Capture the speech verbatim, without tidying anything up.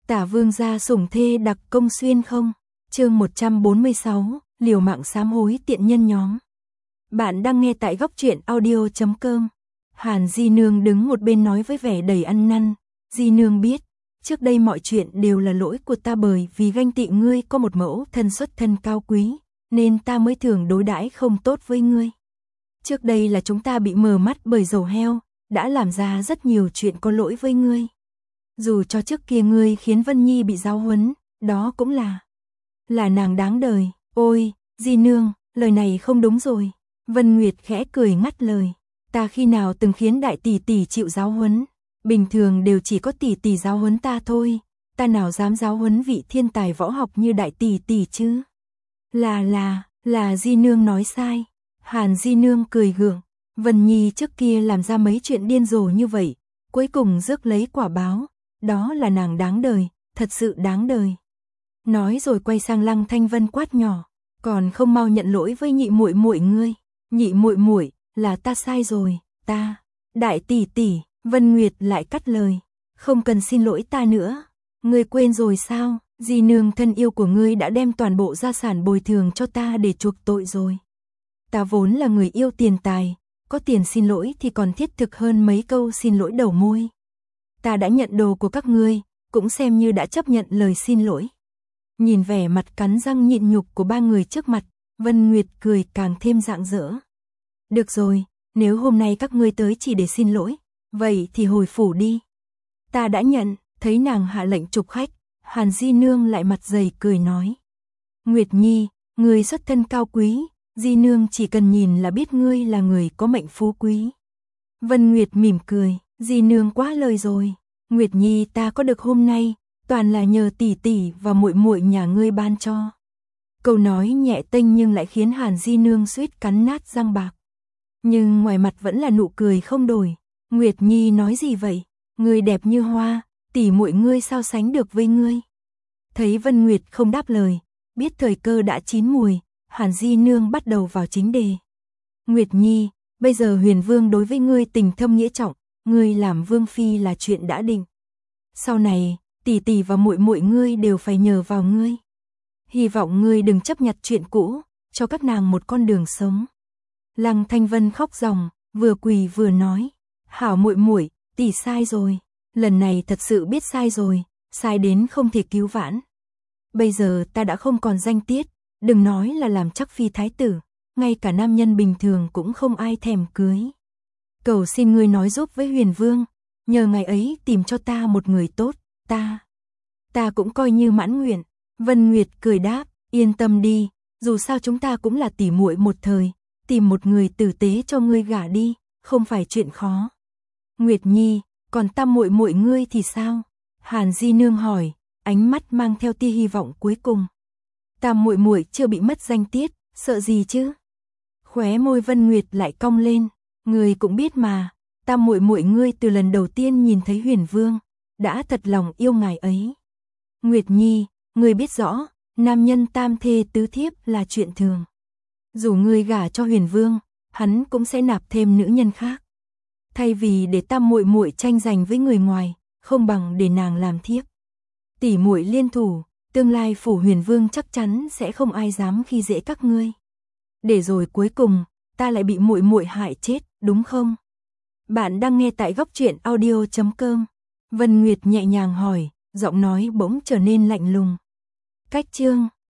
Tả vương gia sủng thê đặc công xuyên không? Chương một trăm bốn mươi sáu, liều mạng sám hối tiện nhân nhóm. Bạn đang nghe tại góc truyện audio chấm com. Hàn Di Nương đứng một bên nói với vẻ đầy ăn năn. Di Nương biết, trước đây mọi chuyện đều là lỗi của ta, bởi vì ganh tị ngươi có một mẫu thân xuất thân cao quý, nên ta mới thường đối đãi không tốt với ngươi. Trước đây là chúng ta bị mờ mắt bởi dầu heo, đã làm ra rất nhiều chuyện có lỗi với ngươi. Dù cho trước kia ngươi khiến Vân Nhi bị giáo huấn, đó cũng là là nàng đáng đời. Ôi, Di Nương, lời này không đúng rồi. Vân Nguyệt khẽ cười ngắt lời. Ta khi nào từng khiến đại tỷ tỷ chịu giáo huấn? Bình thường đều chỉ có tỷ tỷ giáo huấn ta thôi. Ta nào dám giáo huấn vị thiên tài võ học như đại tỷ tỷ chứ? Là là, là Di Nương nói sai. Hàn Di Nương cười gượng. Vân Nhi trước kia làm ra mấy chuyện điên rồ như vậy, cuối cùng rước lấy quả báo. Đó là nàng đáng đời, thật sự đáng đời. Nói rồi quay sang Lăng Thanh Vân quát nhỏ, còn không mau nhận lỗi với nhị muội muội ngươi. Nhị muội muội, là ta sai rồi, ta. Đại tỷ tỷ, Vân Nguyệt lại cắt lời, không cần xin lỗi ta nữa. Ngươi quên rồi sao? Di Nương thân yêu của ngươi đã đem toàn bộ gia sản bồi thường cho ta để chuộc tội rồi. Ta vốn là người yêu tiền tài, có tiền xin lỗi thì còn thiết thực hơn mấy câu xin lỗi đầu môi. Ta đã nhận đồ của các ngươi, cũng xem như đã chấp nhận lời xin lỗi. Nhìn vẻ mặt cắn răng nhịn nhục của ba người trước mặt, Vân Nguyệt cười càng thêm rạng rỡ. Được rồi, nếu hôm nay các ngươi tới chỉ để xin lỗi, vậy thì hồi phủ đi. Ta đã nhận. Thấy nàng hạ lệnh trục khách, Hàn Di Nương lại mặt dày cười nói. Nguyệt Nhi, ngươi xuất thân cao quý, Di Nương chỉ cần nhìn là biết ngươi là người có mệnh phú quý. Vân Nguyệt mỉm cười, Di Nương quá lời rồi. Nguyệt Nhi ta có được hôm nay, toàn là nhờ tỷ tỷ và muội muội nhà ngươi ban cho. Câu nói nhẹ tênh nhưng lại khiến Hàn Di Nương suýt cắn nát răng bạc. Nhưng ngoài mặt vẫn là nụ cười không đổi. Nguyệt Nhi nói gì vậy? Ngươi đẹp như hoa, tỷ muội ngươi sao sánh được với ngươi? Thấy Vân Nguyệt không đáp lời, biết thời cơ đã chín mùi, Hàn Di Nương bắt đầu vào chính đề. Nguyệt Nhi, bây giờ Huyền Vương đối với ngươi tình thâm nghĩa trọng, ngươi làm vương phi là chuyện đã định. Sau này, tỷ tỷ và muội muội ngươi đều phải nhờ vào ngươi. Hy vọng ngươi đừng chấp nhặt chuyện cũ, cho các nàng một con đường sống. Lăng Thanh Vân khóc ròng, vừa quỳ vừa nói, hảo muội muội, tỷ sai rồi, lần này thật sự biết sai rồi, sai đến không thể cứu vãn. Bây giờ ta đã không còn danh tiết, đừng nói là làm chắc phi thái tử, ngay cả nam nhân bình thường cũng không ai thèm cưới. Cầu xin ngươi nói giúp với Huyền Vương, nhờ ngày ấy tìm cho ta một người tốt, ta, ta cũng coi như mãn nguyện. Vân Nguyệt cười đáp, yên tâm đi, dù sao chúng ta cũng là tỷ muội một thời, tìm một người tử tế cho ngươi gả đi, không phải chuyện khó. Nguyệt Nhi, còn tam muội muội ngươi thì sao? Hàn Di Nương hỏi, ánh mắt mang theo tia hy vọng cuối cùng. Tam muội muội chưa bị mất danh tiết, sợ gì chứ? Khóe môi Vân Nguyệt lại cong lên, ngươi cũng biết mà, tam muội muội ngươi từ lần đầu tiên nhìn thấy Huyền Vương, đã thật lòng yêu ngài ấy. Nguyệt Nhi, ngươi biết rõ, nam nhân tam thê tứ thiếp là chuyện thường. Dù ngươi gả cho Huyền Vương, hắn cũng sẽ nạp thêm nữ nhân khác. Thay vì để tam muội muội tranh giành với người ngoài, không bằng để nàng làm thiếp. Tỷ muội liên thủ, tương lai phủ Huyền Vương chắc chắn sẽ không ai dám khi dễ các ngươi. Để rồi cuối cùng, ta lại bị muội muội hại chết, đúng không? Bạn đang nghe tại góc truyện audio chấm com. Vân Nguyệt nhẹ nhàng hỏi, giọng nói bỗng trở nên lạnh lùng. Cách chương